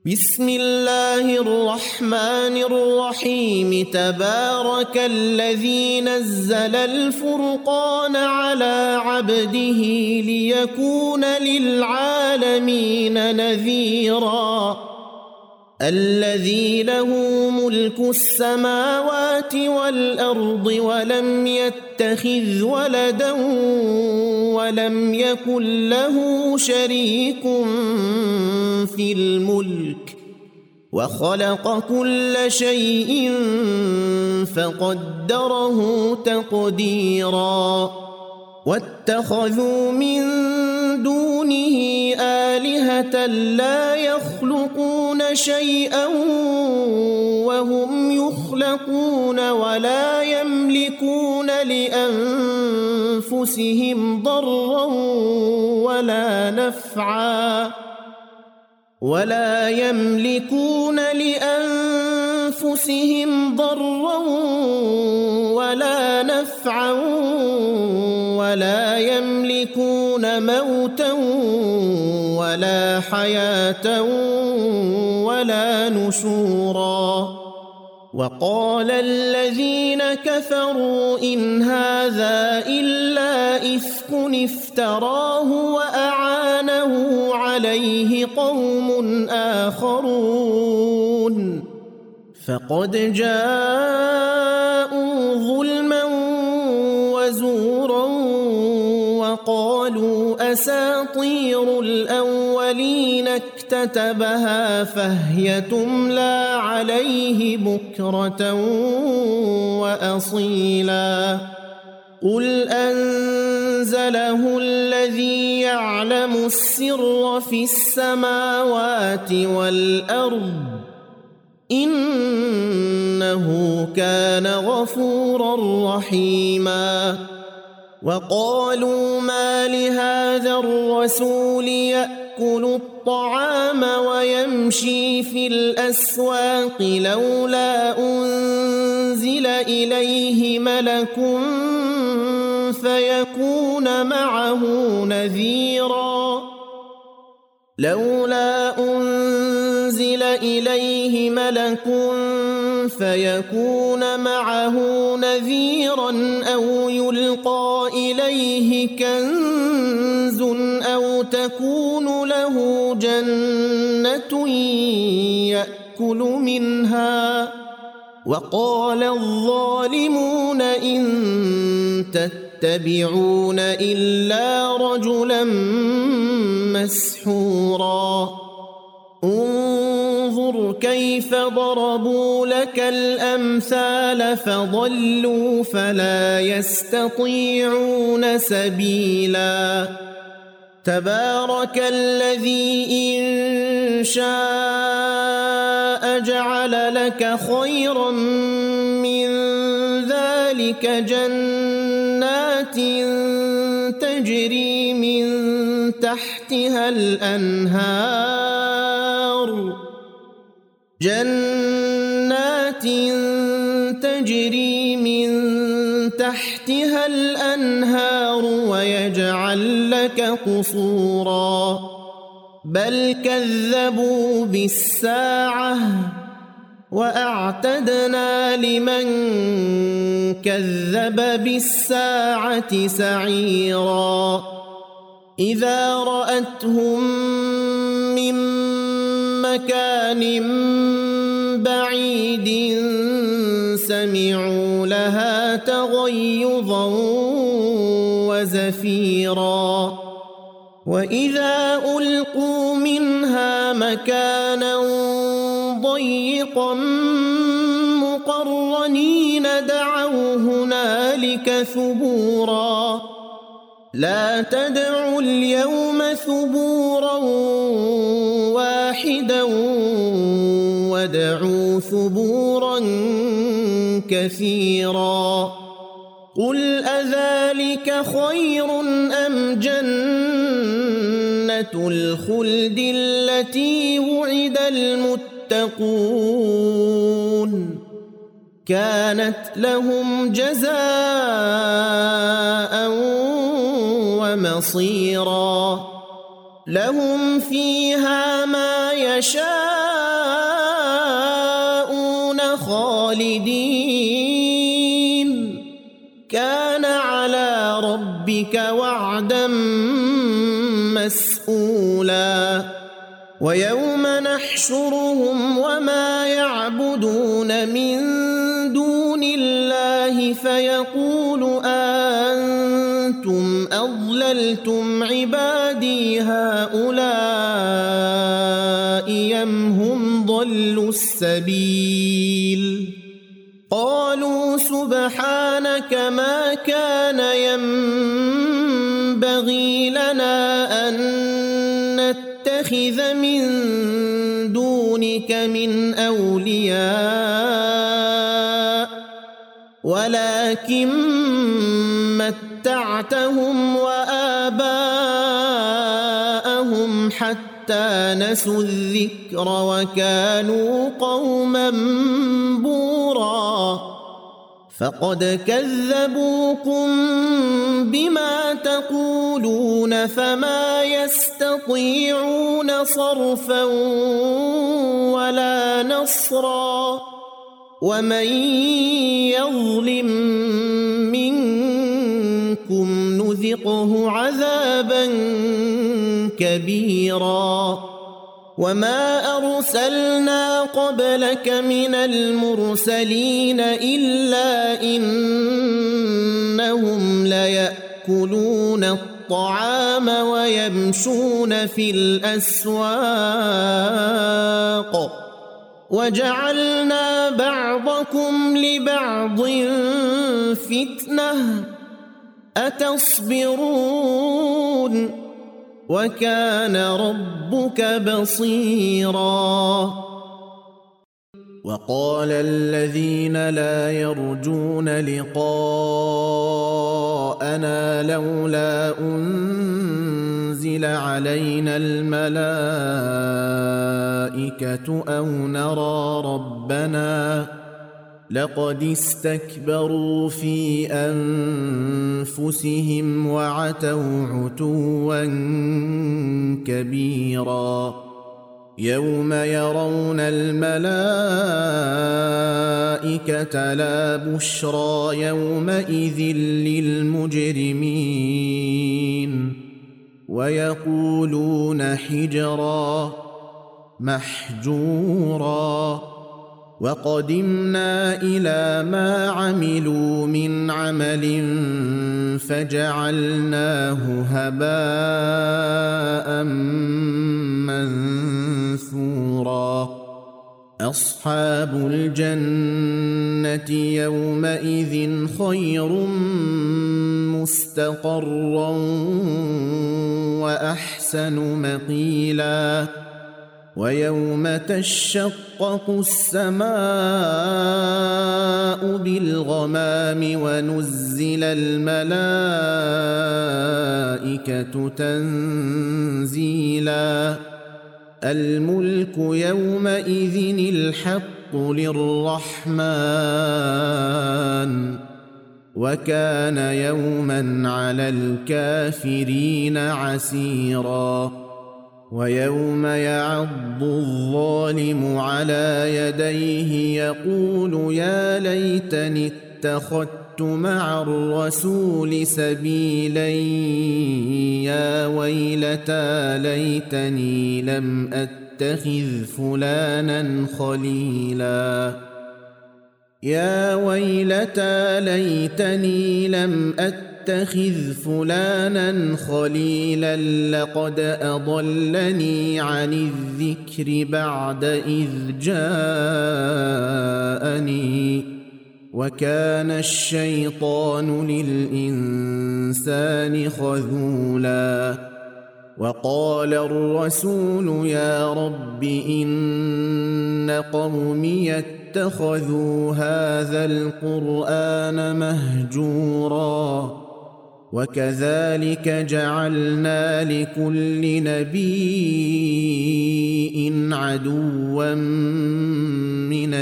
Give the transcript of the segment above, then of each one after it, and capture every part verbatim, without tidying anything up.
بسم الله الرحمن الرحيم تبارك الذي نزل الفرقان على عبده ليكون للعالمين نذيرا الذي له ملك السماوات والأرض ولم يتخذ ولدا ولم يكن له شريك في الملك وخلق كل شيء فقدره تقديرا واتخذوا من دونه آلهة لا يخلقون شيئا وهم يخلقون ولا يملكون لأنفسهم ضرا ولا نفعا ولا يملكون لأنفسهم ضرا ولا نفعا ولا يملكون موتا ولا حياة ولا نشورا وقال الذين كفروا إن هذا إلا إفك افتراه وأعانه عليه قوم آخرون فقد جاءوا ظلما وزورا وقالوا أساطير الأولين اكتتبها فهي تملى عليه بكرة وأصيلا قل أنزله الذي يعلم السر في السماوات والأرض إنه كان غفورا رحيما وقالوا ما لهذا الرسول يأكل الطعام ويمشي في الأسواق لولا أنزل إليه ملك فيكون معه نذيرا لولا أنزل إليه ملك فيكون معه نذيرا أو يلقى إليه كنز أو تكون له جنة يأكل منها وقال الظالمون إن تتبعون إلا رجلا مسحورا انظر كيف ضربوا لك الأمثال فضلوا فلا يستطيعون سبيلا تبارك الذي إن شاء جعل لك خيرا من ذلك جنات تجري من تحتها الأنهار جنات تجري من تحتها الأنهار ويجعل لك قصورا بل كذبوا بالساعة وأعتدنا لمن كذب بالساعة سعيرا إذا رأتهم من مكان بعيد سمعوا لها تغيظا وزفيرا وإذا ألقوا منها مكانا ضيقا مقرنين دعوا هنالك ثبورا لا تدعوا اليوم ثبورا واحدا وادعوا ثبورا كثيرا قل أذلك خير أم جنة الخلد التي وعد المتقون كانت لهم جزاء ومصيرا لهم فيها ما يشاءون خالدين كان على ربك وعدا مسئولا ويوم نحشرهم وما يعبدون من دون الله فيقول أأنتم أضللتم عبادي هؤلاء أم هم ضلوا السبيل قالوا سبحانك ما كان ينبغي لنا أن نتخذ من دونك من أولياء ولكن متعتهم وآباءهم حتى نسوا الذكر وكانوا قوما بورا فقد كذبوكم بما تقولون فما يستطيعون صرفا ولا نصرا ومن يظلم منكم نذقه عذابا كبيرا وما أرسلنا قبلك من المرسلين إلا إنهم ليأكلون الطعام ويمشون في الأسواق وجعلنا بعضكم لبعض فتنة أتصبرون وكان ربك بصيرا وقال الذين لا يرجون لقاءنا لولا أنزل علينا الملائكة أو نرى ربنا لقد استكبروا في أنفسهم وعتوا عتوا كبيرا يوم يرون الملائكة لا بشرى يومئذ للمجرمين ويقولون حجرا محجورا وقدمنا إلى ما عملوا من عمل فجعلناه هباء منثورا أصحاب الجنة يومئذ خير مستقرا وأحسن مقيلا ويوم تشقق السماء بالغمام ونزل الملائكة تنزيلا الملك يومئذ الحق للرحمن وكان يوما على الكافرين عسيرا ويوم يعض الظالم على يديه يقول يا ليتني اتخذت مع الرسول سبيلا يا ويلتى ليتني لم أتخذ فلانا خليلا يا ويلتى ليتني لم أتخذ اتخذ فلانا خليلا لقد أضلني عن الذكر بعد إذ جاءني وكان الشيطان للإنسان خذولا وقال الرسول يا رب إن قومي اتخذوا هذا القرآن مهجورا وكذلك جعلنا لكل نبي عدوا من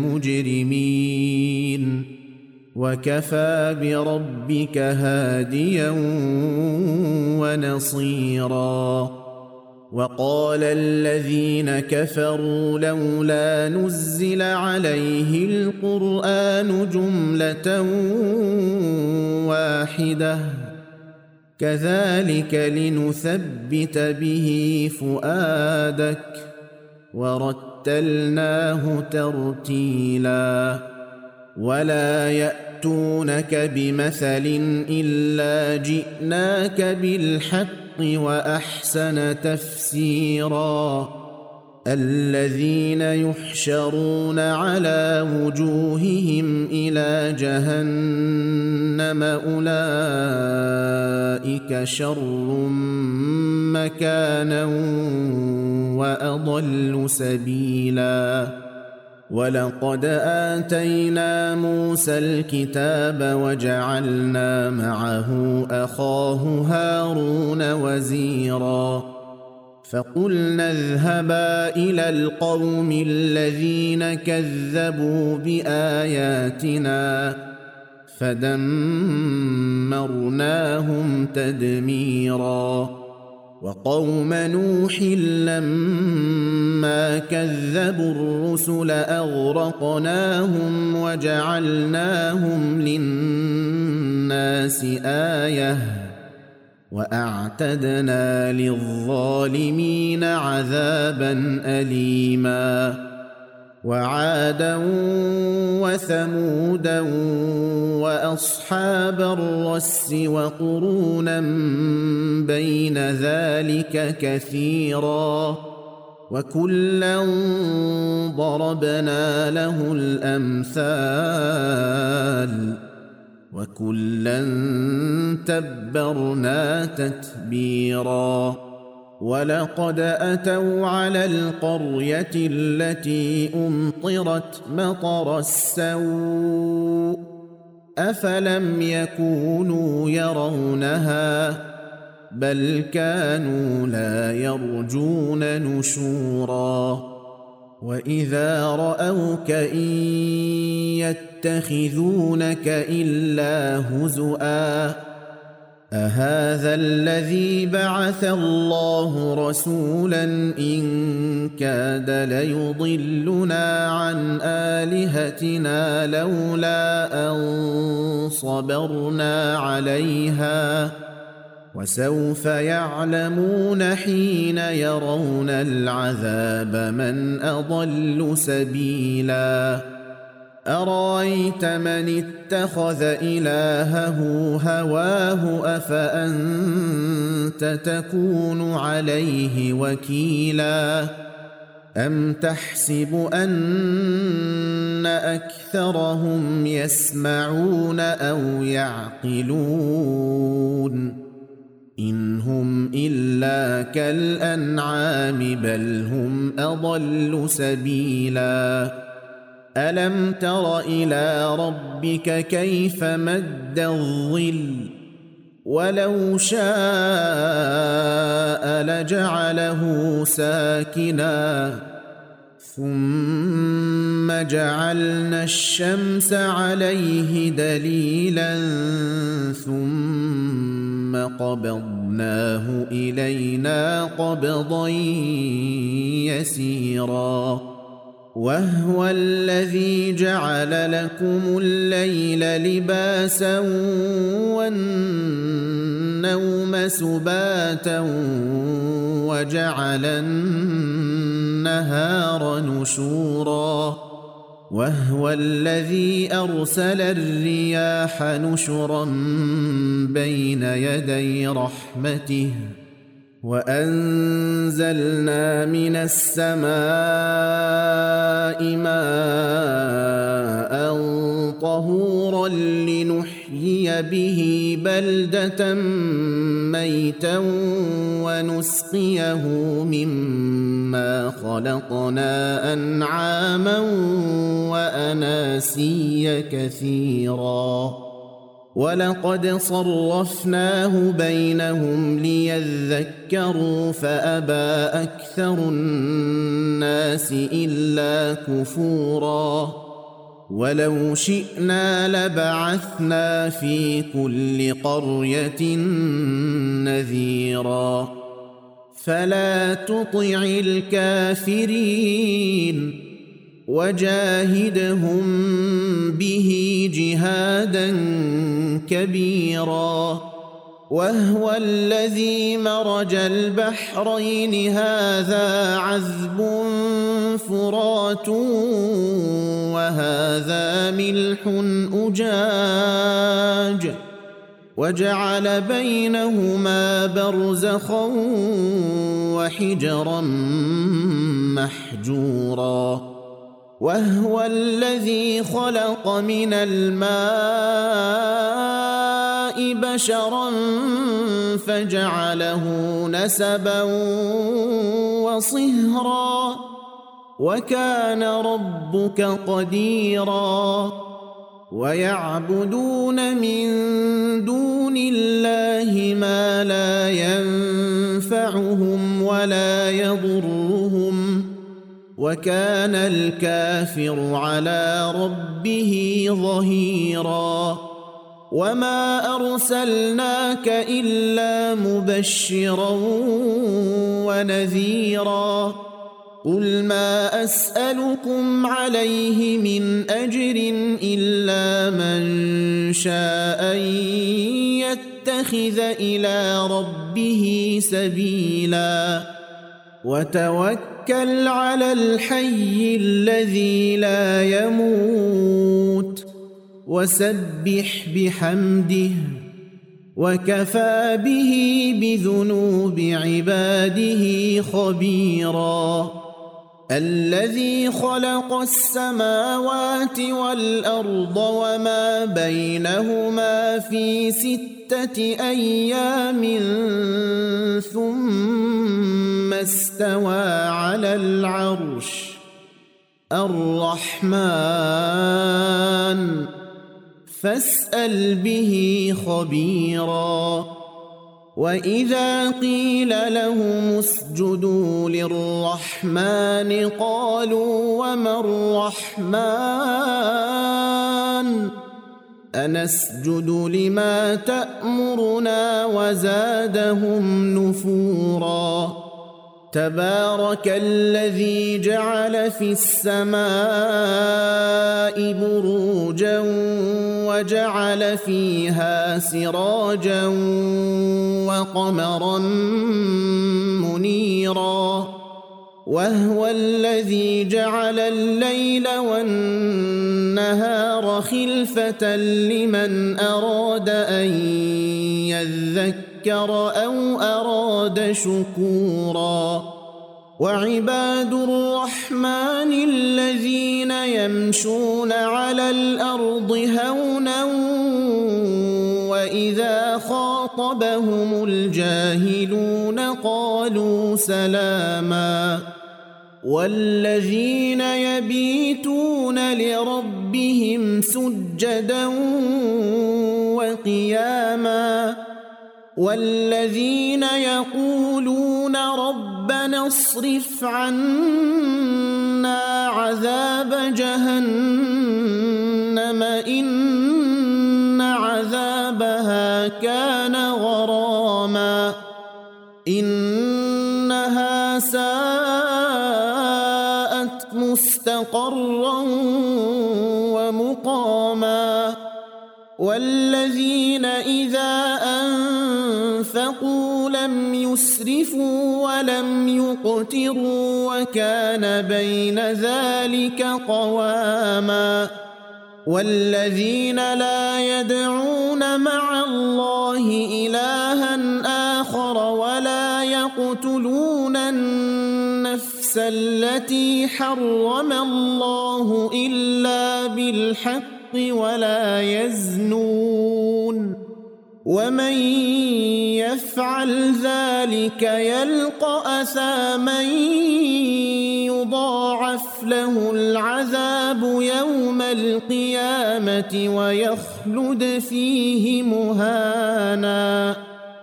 المجرمين وكفى بربك هاديا ونصيرا وقال الذين كفروا لولا نزل عليه القرآن جملة واحدة كذلك لنثبت به فؤادك ورتلناه ترتيلا ولا يأتونك بمثل إلا جئناك بالحق وأحسن تفسيرا الذين يحشرون على وجوههم إلى جهنم أولئك شر مكانا وأضل سبيلا ولقد آتينا موسى الكتاب وجعلنا معه أخاه هارون وزيرا فقلنا اذهبا إلى القوم الذين كذبوا بآياتنا فدمرناهم تدميرا وقوم نوح لما كذبوا الرسل أغرقناهم وجعلناهم للناس آية وأعتدنا للظالمين عذابا أليما وعادا وثمودا وأصحاب الرس وقرونا بين ذلك كثيرا وكلا ضربنا له الأمثال وكلا تبرنا تتبيرا ولقد أتوا على القرية التي أمطرت مطر السوء أفلم يكونوا يرونها بل كانوا لا يرجون نشورا وإذا رأوك إن يتخذونك إلا هزؤا أهذا الذي بعث الله رسولا إن كاد ليضلنا عن آلهتنا لولا أن صبرنا عليها وسوف يعلمون حين يرون العذاب من أضل سبيلا أرأيت من اتخذ إلهه هواه أفأنت تكون عليه وكيلا أم تحسب أن أكثرهم يسمعون أو يعقلون إن هم إلا كالأنعام بل هم أضل سبيلا ألم تر إلى ربك كيف مد الظل ولو شاء لجعله ساكنا ثم جعلنا الشمس عليه دليلا ثم قبضناه إلينا قبضا يسيرا وهو الذي جعل لكم الليل لباسا والنوم سباتا وجعل النهار نشورا وهو الذي أرسل الرياح نشرا بين يدي رحمته وأنزلنا من السماء ماء طهورا لنحيي به بلدة ميتا ونسقيه مما خلقنا أنعاما وأناسيا كثيرا ولقد صرفناه بينهم ليذكروا فأبى أكثر الناس إلا كفورا ولو شئنا لبعثنا في كل قرية نذيرا فلا تطع الكافرين وجاهدهم به جهادا كبيرا وهو الذي مرج البحرين هذا عذب فرات وهذا ملح أجاج وجعل بينهما برزخا وحجرا محجورا وهو الذي خلق من الماء بشرا فجعله نسبا وصهرا وكان ربك قديرا ويعبدون من دون الله ما لا ينفعهم ولا يضرهم وكان الكافر على ربه ظهيرا وما أرسلناك إلا مبشرا ونذيرا قل ما أسألكم عليه من أجر إلا من شاء أن يتخذ إلى ربه سبيلا وتوكل على الحي الذي لا يموت وسبح بحمده وكفى به بذنوب عباده خبيرا الذي خلق السماوات والأرض وما بينهما في ستة أيام ثم استوى على العرش الرحمن فاسأل به خبيرا وإذا قيل لهم اسجدوا للرحمن قالوا وما الرحمن أنسجد لما تأمرنا وزادهم نفورا تبارك الذي جعل في السماء بروجا وجعل فيها سراجا وقمرا منيرا وهو الذي جعل الليل والنهار خلفة لمن أراد أن يذكر أو أراد شكورا وعباد الرحمن الذين يمشون على الأرض هونا وإذا خاطبهم الجاهلون قالوا سلاما والذين يبيتون لربهم سجدا وقياما والذين يقولون ربنا اصرف عنا عذاب جهنم إن عذابها كان غراما إنها ساءت مستقرا ومقاما والذين إذا أنفقوا لم يسرفوا ولم يقتروا وكان بين ذلك قواما والذين لا يدعون مع الله إلها آخر ولا يقتلون النفس التي حرم الله إلا بالحق ولا يزنون ومن يفعل ذلك يلقى أثاما يضاعف له العذاب يوم القيامة ويخلد فيه مهانا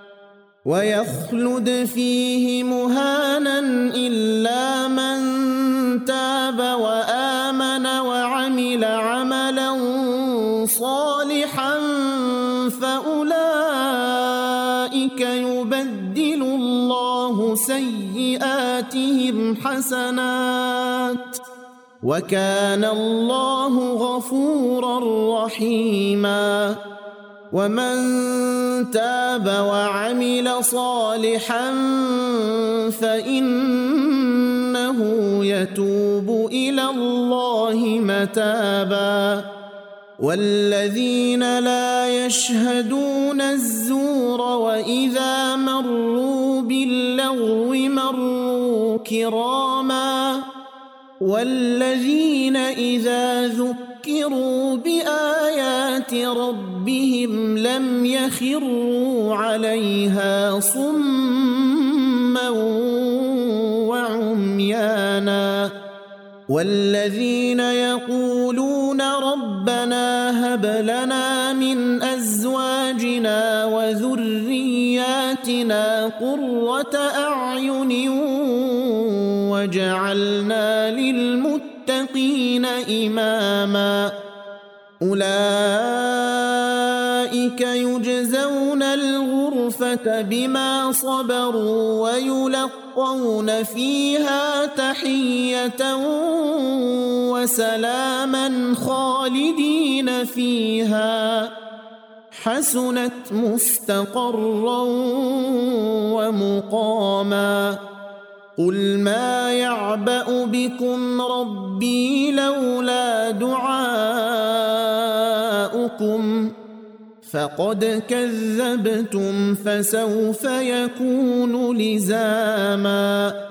ويخلد فيه مهانا إلا من تاب وآمن وعمل عملا صالحا فأولئك يبدل الله سيئاتهم حسنات وكان الله غفورا رحيما ومن تاب وعمل صالحا فإنه يتوب إلى الله متابا والذين لا يشهدون الزور وإذا مروا باللغو مروا كراما والذين إذا ذكروا بآيات ربهم لم يخروا عليها صما وعميانا والذين يقولون ربنا هب لنا من أزواجنا وذرياتنا قرة أعين وجعلنا للمتقين إماما أولئك يجزون الغرفة بما صبروا ويلقون فيها تحية وسلاما خالدين فيها حسنت مستقرا ومقاما قل ما يعبأ بكم ربي لولا دعاؤكم فقد كذبتم فسوف يكون لزاما